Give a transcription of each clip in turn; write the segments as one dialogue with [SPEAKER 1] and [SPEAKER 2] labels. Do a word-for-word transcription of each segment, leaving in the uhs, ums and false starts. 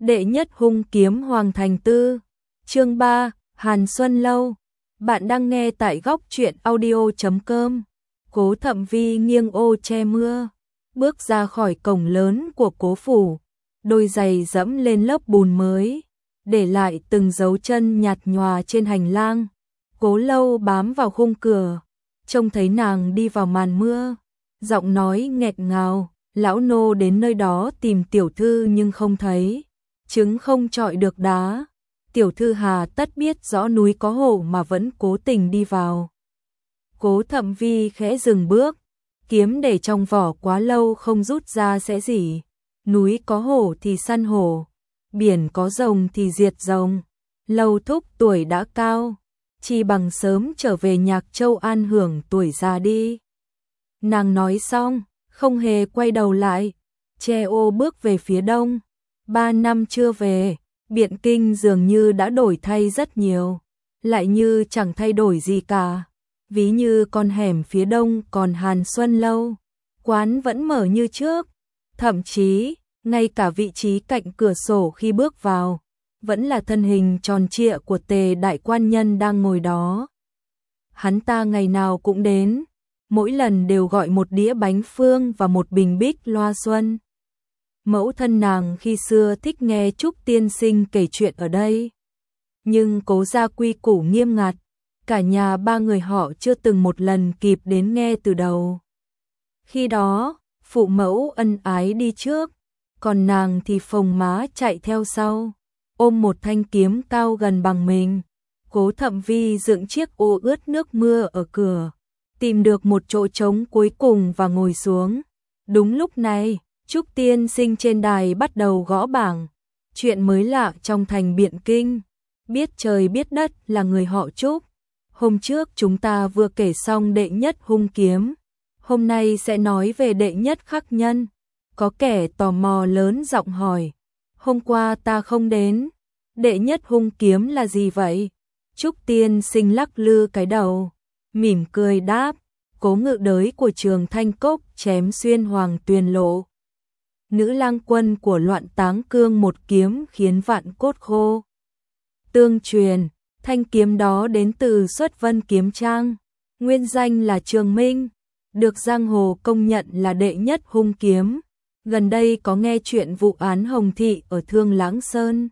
[SPEAKER 1] Đệ nhất hung kiếm Hoàng Thành Tư. Chương ba, Hàn Xuân Lâu. Bạn đang nghe tại góc truyện audio chấm com. Cố Thậm Vi nghiêng ô che mưa, bước ra khỏi cổng lớn của cố phủ, đôi giày dẫm lên lớp bùn mới, để lại từng dấu chân nhạt nhòa trên hành lang. Cố Lâu bám vào khung cửa, trông thấy nàng đi vào màn mưa, giọng nói nghẹt ngào, lão nô đến nơi đó tìm tiểu thư nhưng không thấy, trứng không chọi được đá. Tiểu thư hà tất biết rõ núi có hổ mà vẫn cố tình đi vào. Cố Thậm Vi khẽ dừng bước, kiếm để trong vỏ quá lâu không rút ra sẽ gì. Núi có hổ thì săn hổ, biển có rồng thì diệt rồng. Lâu thúc tuổi đã cao, chỉ bằng sớm trở về Nhạc Châu an hưởng tuổi già đi. Nàng nói xong, không hề quay đầu lại, che ô bước về phía đông. Ba năm chưa về, Biện Kinh dường như đã đổi thay rất nhiều, lại như chẳng thay đổi gì cả. Ví như con hẻm phía đông còn Hàn Xuân Lâu, quán vẫn mở như trước, thậm chí ngay cả vị trí cạnh cửa sổ khi bước vào vẫn là thân hình tròn trịa của Tề đại quan nhân đang ngồi đó. Hắn ta ngày nào cũng đến, mỗi lần đều gọi một đĩa bánh phương và một bình bích loa xuân. Mẫu thân nàng khi xưa thích nghe Trúc tiên sinh kể chuyện ở đây, nhưng Cố gia quy củ nghiêm ngặt, cả nhà ba người họ chưa từng một lần kịp đến nghe từ đầu. Khi đó, phụ mẫu ân ái đi trước, còn nàng thì phồng má chạy theo sau, ôm một thanh kiếm cao gần bằng mình. Cố Thậm Vi dựng chiếc ô ướt nước mưa ở cửa, tìm được một chỗ trống cuối cùng và ngồi xuống. Đúng lúc này, Trúc tiên sinh trên đài bắt đầu gõ bảng. Chuyện mới lạ trong thành Biện Kinh, biết trời biết đất là người họ Trúc. Hôm trước chúng ta vừa kể xong đệ nhất hung kiếm, hôm nay sẽ nói về đệ nhất khắc nhân. Có kẻ tò mò lớn giọng hỏi, hôm qua ta không đến, đệ nhất hung kiếm là gì vậy? Trúc tiên sinh lắc lư cái đầu, mỉm cười đáp, Cố ngự đới của Trường Thanh Cốc chém xuyên Hoàng Tuyền Lộ. Nữ lang quân của Loạn Táng Cương một kiếm khiến vạn cốt khô. Tương truyền, thanh kiếm đó đến từ Xuất Vân Kiếm Trang, nguyên danh là Trường Minh, được giang hồ công nhận là đệ nhất hung kiếm. Gần đây có nghe chuyện vụ án Hồng Thị ở Thương Lãng Sơn,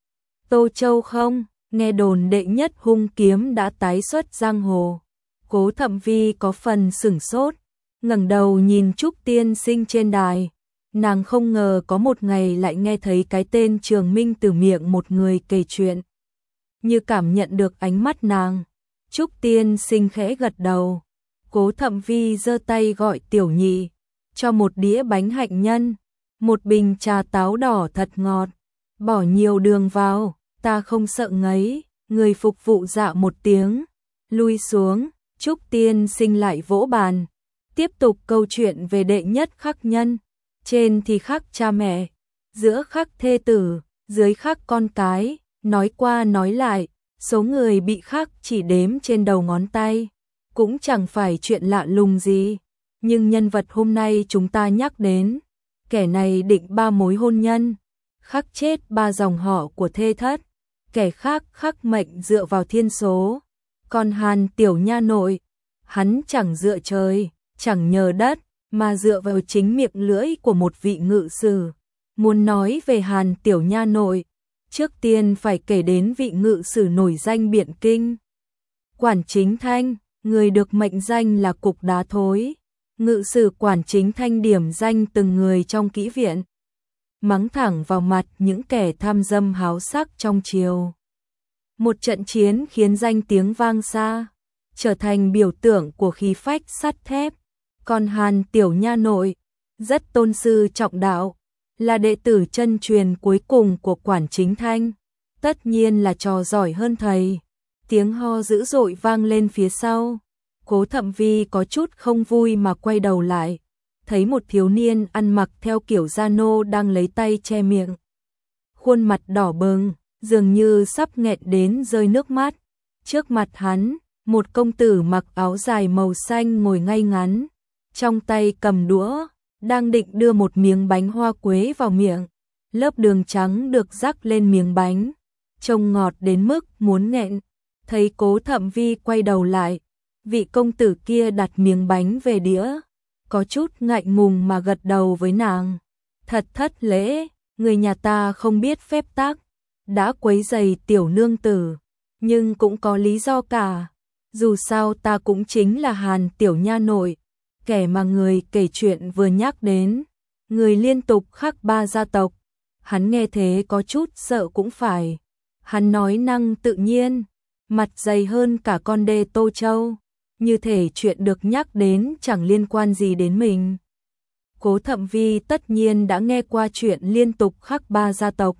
[SPEAKER 1] Tô Châu không? Nghe đồn đệ nhất hung kiếm đã tái xuất giang hồ. Cố Thậm Vi có phần sửng sốt, ngẩng đầu nhìn Trúc tiên sinh trên đài. Nàng không ngờ có một ngày lại nghe thấy cái tên Trường Minh từ miệng một người kể chuyện. Như cảm nhận được ánh mắt nàng, Trúc tiên sinh khẽ gật đầu. Cố Thậm Vi giơ tay gọi tiểu nhị, cho một đĩa bánh hạnh nhân, một bình trà táo đỏ thật ngọt, bỏ nhiều đường vào, ta không sợ ngấy. Người phục vụ dạ một tiếng, lui xuống. Trúc tiên sinh lại vỗ bàn, tiếp tục câu chuyện về đệ nhất khắc nhân. Trên thì khắc cha mẹ, giữa khắc thê tử, dưới khắc con cái. Nói qua nói lại, số người bị khắc chỉ đếm trên đầu ngón tay, cũng chẳng phải chuyện lạ lùng gì. Nhưng nhân vật hôm nay chúng ta nhắc đến, kẻ này định ba mối hôn nhân, khắc chết ba dòng họ của thê thất. Kẻ khác khắc mệnh dựa vào thiên số, còn Hàn tiểu nha nội, hắn chẳng dựa trời, chẳng nhờ đất, mà dựa vào chính miệng lưỡi của một vị ngự sử. Muốn nói về Hàn tiểu nha nội, trước tiên phải kể đến vị ngự sử nổi danh Biện Kinh, Quản Chính Thanh, người được mệnh danh là cục đá thối. Ngự sử Quản Chính Thanh điểm danh từng người trong kỹ viện, mắng thẳng vào mặt những kẻ tham dâm háo sắc trong triều. Một trận chiến khiến danh tiếng vang xa, trở thành biểu tượng của khí phách sắt thép. Còn Hàn tiểu nha nội, rất tôn sư trọng đạo, là đệ tử chân truyền cuối cùng của Quản Chính Thanh, tất nhiên là trò giỏi hơn thầy. Tiếng ho dữ dội vang lên phía sau. Cố Thậm Vi có chút không vui mà quay đầu lại, thấy một thiếu niên ăn mặc theo kiểu gia nô đang lấy tay che miệng, khuôn mặt đỏ bừng, dường như sắp nghẹn đến rơi nước mắt. Trước mặt hắn, một công tử mặc áo dài màu xanh ngồi ngay ngắn, trong tay cầm đũa, đang định đưa một miếng bánh hoa quế vào miệng. lớp đường trắng được rắc lên miếng bánh, trông ngọt đến mức muốn nghẹn. Thấy Cố Thậm Vi quay đầu lại, vị công tử kia đặt miếng bánh về đĩa, có chút ngại ngùng mà gật đầu với nàng. Thật thất lễ, người nhà ta không biết phép tắc, đã quấy rầy tiểu nương tử, nhưng cũng có lý do cả. Dù sao ta cũng chính là Hàn tiểu nha nội, kẻ mà người kể chuyện vừa nhắc đến, người liên tục khắc ba gia tộc. Hắn nghe thế có chút sợ cũng phải. Hắn nói năng tự nhiên, mặt dày hơn cả con đê Tô Châu, như thể chuyện được nhắc đến chẳng liên quan gì đến mình. Cố Thậm Vi tất nhiên đã nghe qua chuyện liên tục khắc ba gia tộc.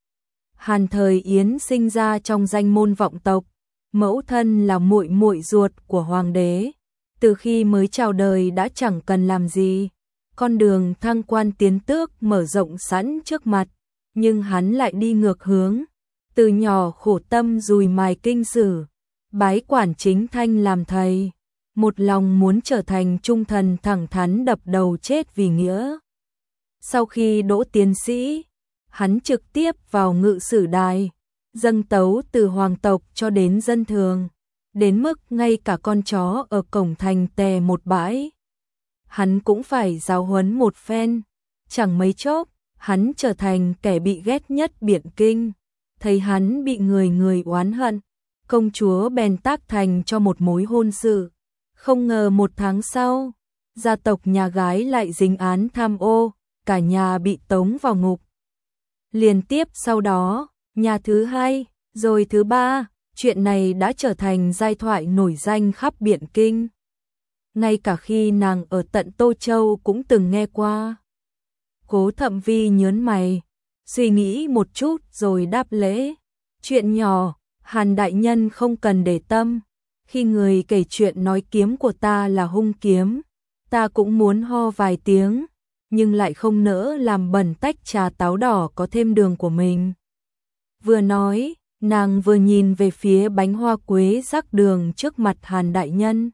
[SPEAKER 1] Hàn Thời Yến sinh ra trong danh môn vọng tộc, mẫu thân là muội muội ruột của hoàng đế, từ khi mới chào đời đã chẳng cần làm gì, con đường thăng quan tiến tước mở rộng sẵn trước mặt, nhưng hắn lại đi ngược hướng, từ nhỏ khổ tâm dùi mài kinh sử, bái quản chính thanh làm thầy, một lòng muốn trở thành trung thần thẳng thắn đập đầu chết vì nghĩa. Sau khi đỗ tiến sĩ, hắn trực tiếp vào ngự sử đài, dâng tấu từ hoàng tộc cho đến dân thường, đến mức ngay cả con chó ở cổng thành tè một bãi. Hắn cũng phải giáo huấn một phen, chẳng mấy chốc, hắn trở thành kẻ bị ghét nhất Biện Kinh. Thấy hắn bị người người oán hận, công chúa bèn tác thành cho một mối hôn sự. Không ngờ một tháng sau, gia tộc nhà gái lại dính án tham ô, cả nhà bị tống vào ngục. Liên tiếp sau đó, nhà thứ hai, rồi thứ ba, chuyện này đã trở thành giai thoại nổi danh khắp Biện Kinh. Ngay cả khi nàng ở tận Tô Châu cũng từng nghe qua. Cố Thậm Vi nhớn mày, suy nghĩ một chút rồi đáp lễ. Chuyện nhỏ, Hàn đại nhân không cần để tâm. Khi người kể chuyện nói kiếm của ta là hung kiếm, ta cũng muốn ho vài tiếng, nhưng lại không nỡ làm bẩn tách trà táo đỏ có thêm đường của mình. Vừa nói, nàng vừa nhìn về phía bánh hoa quế rắc đường trước mặt Hàn đại nhân.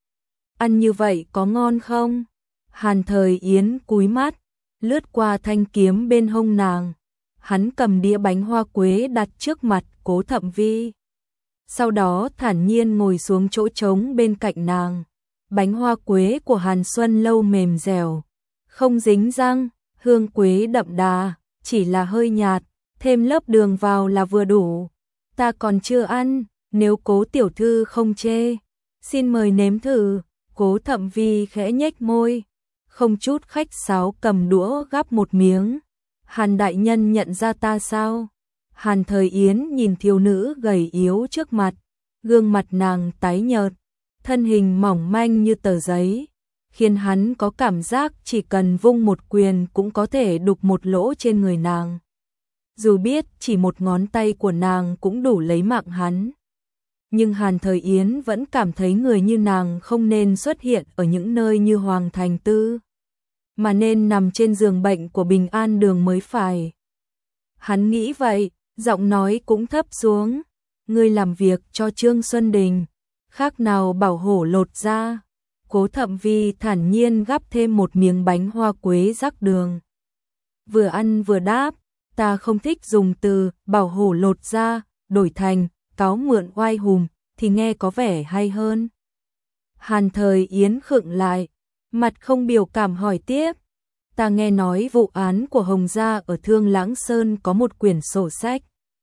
[SPEAKER 1] Ăn như vậy có ngon không? Hàn Thời Yến cúi mắt, lướt qua thanh kiếm bên hông nàng. Hắn cầm đĩa bánh hoa quế đặt trước mặt Cố Thậm Vi. Sau đó thản nhiên ngồi xuống chỗ trống bên cạnh nàng. Bánh hoa quế của Hàn Xuân Lâu mềm dẻo, không dính răng, hương quế đậm đà, chỉ là hơi nhạt, thêm lớp đường vào là vừa đủ. Ta còn chưa ăn, nếu Cố tiểu thư không chê, xin mời nếm thử. Cố Thậm Vi khẽ nhếch môi, không chút khách sáo cầm đũa gắp một miếng. Hàn đại nhân nhận ra ta sao? Hàn Thời Yến nhìn thiếu nữ gầy yếu trước mặt, gương mặt nàng tái nhợt, thân hình mỏng manh như tờ giấy, khiến hắn có cảm giác chỉ cần vung một quyền cũng có thể đục một lỗ trên người nàng. Dù biết chỉ một ngón tay của nàng cũng đủ lấy mạng hắn, nhưng Hàn Thời Yến vẫn cảm thấy người như nàng không nên xuất hiện ở những nơi như Hoàng Thành Tư, mà nên nằm trên giường bệnh của Bình An Đường mới phải. Hắn nghĩ vậy, giọng nói cũng thấp xuống. Ngươi làm việc cho Trương Xuân Đình, khác nào bảo hổ lột da. Cố Thậm Vi thản nhiên gắp thêm một miếng bánh hoa quế rắc đường. Vừa ăn vừa đáp, ta không thích dùng từ bảo hổ lột da, đổi thành cáo mượn oai hùng thì nghe có vẻ hay hơn. Hàn Thời Yến khựng lại, mặt không biểu cảm hỏi tiếp. Ta nghe nói vụ án của Hồng gia ở Thương Lãng Sơn có một quyển sổ sách.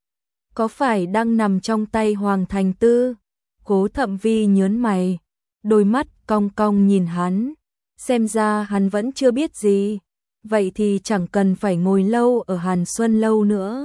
[SPEAKER 1] Có phải đang nằm trong tay Hoàng Thành Tư? Cố Thậm Vi nhớn mày, đôi mắt cong cong nhìn hắn. Xem ra hắn vẫn chưa biết gì. Vậy thì chẳng cần phải ngồi lâu ở Hàn Xuân Lâu nữa.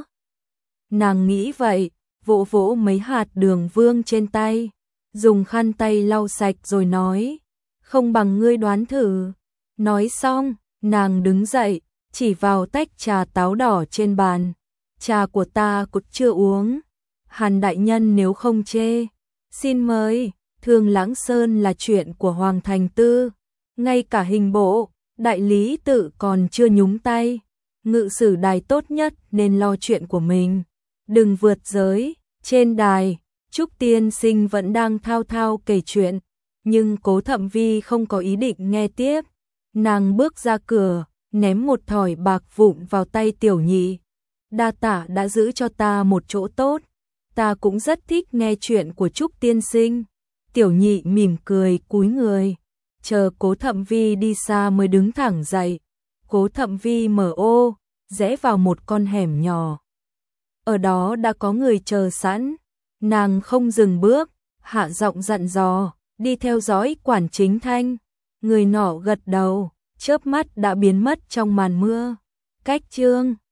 [SPEAKER 1] Nàng nghĩ vậy, vỗ vỗ mấy hạt đường vương trên tay, dùng khăn tay lau sạch rồi nói, không bằng ngươi đoán thử. Nói xong, nàng đứng dậy, chỉ vào tách trà táo đỏ trên bàn. Trà của ta cũng chưa uống. Hàn đại nhân nếu không chê, xin mời. Thương Lãng Sơn là chuyện của Hoàng Thành Tư, ngay cả hình bộ, đại lý tự còn chưa nhúng tay. Ngự sử đài tốt nhất nên lo chuyện của mình, đừng vượt giới. Trên đài, Trúc tiên sinh vẫn đang thao thao kể chuyện, nhưng Cố Thậm Vi không có ý định nghe tiếp. Nàng bước ra cửa, ném một thỏi bạc vụn vào tay tiểu nhị, đa tạ đã giữ cho ta một chỗ tốt, ta cũng rất thích nghe chuyện của Trúc tiên sinh. Tiểu nhị mỉm cười cúi người, chờ Cố Thậm Vi đi xa mới đứng thẳng dậy. Cố Thậm Vi mở ô, rẽ vào một con hẻm nhỏ. Ở đó đã có người chờ sẵn, nàng không dừng bước, hạ giọng dặn dò, đi theo dõi quản chính Thanh. Người nọ gật đầu, chớp mắt đã biến mất trong màn mưa. Cách chương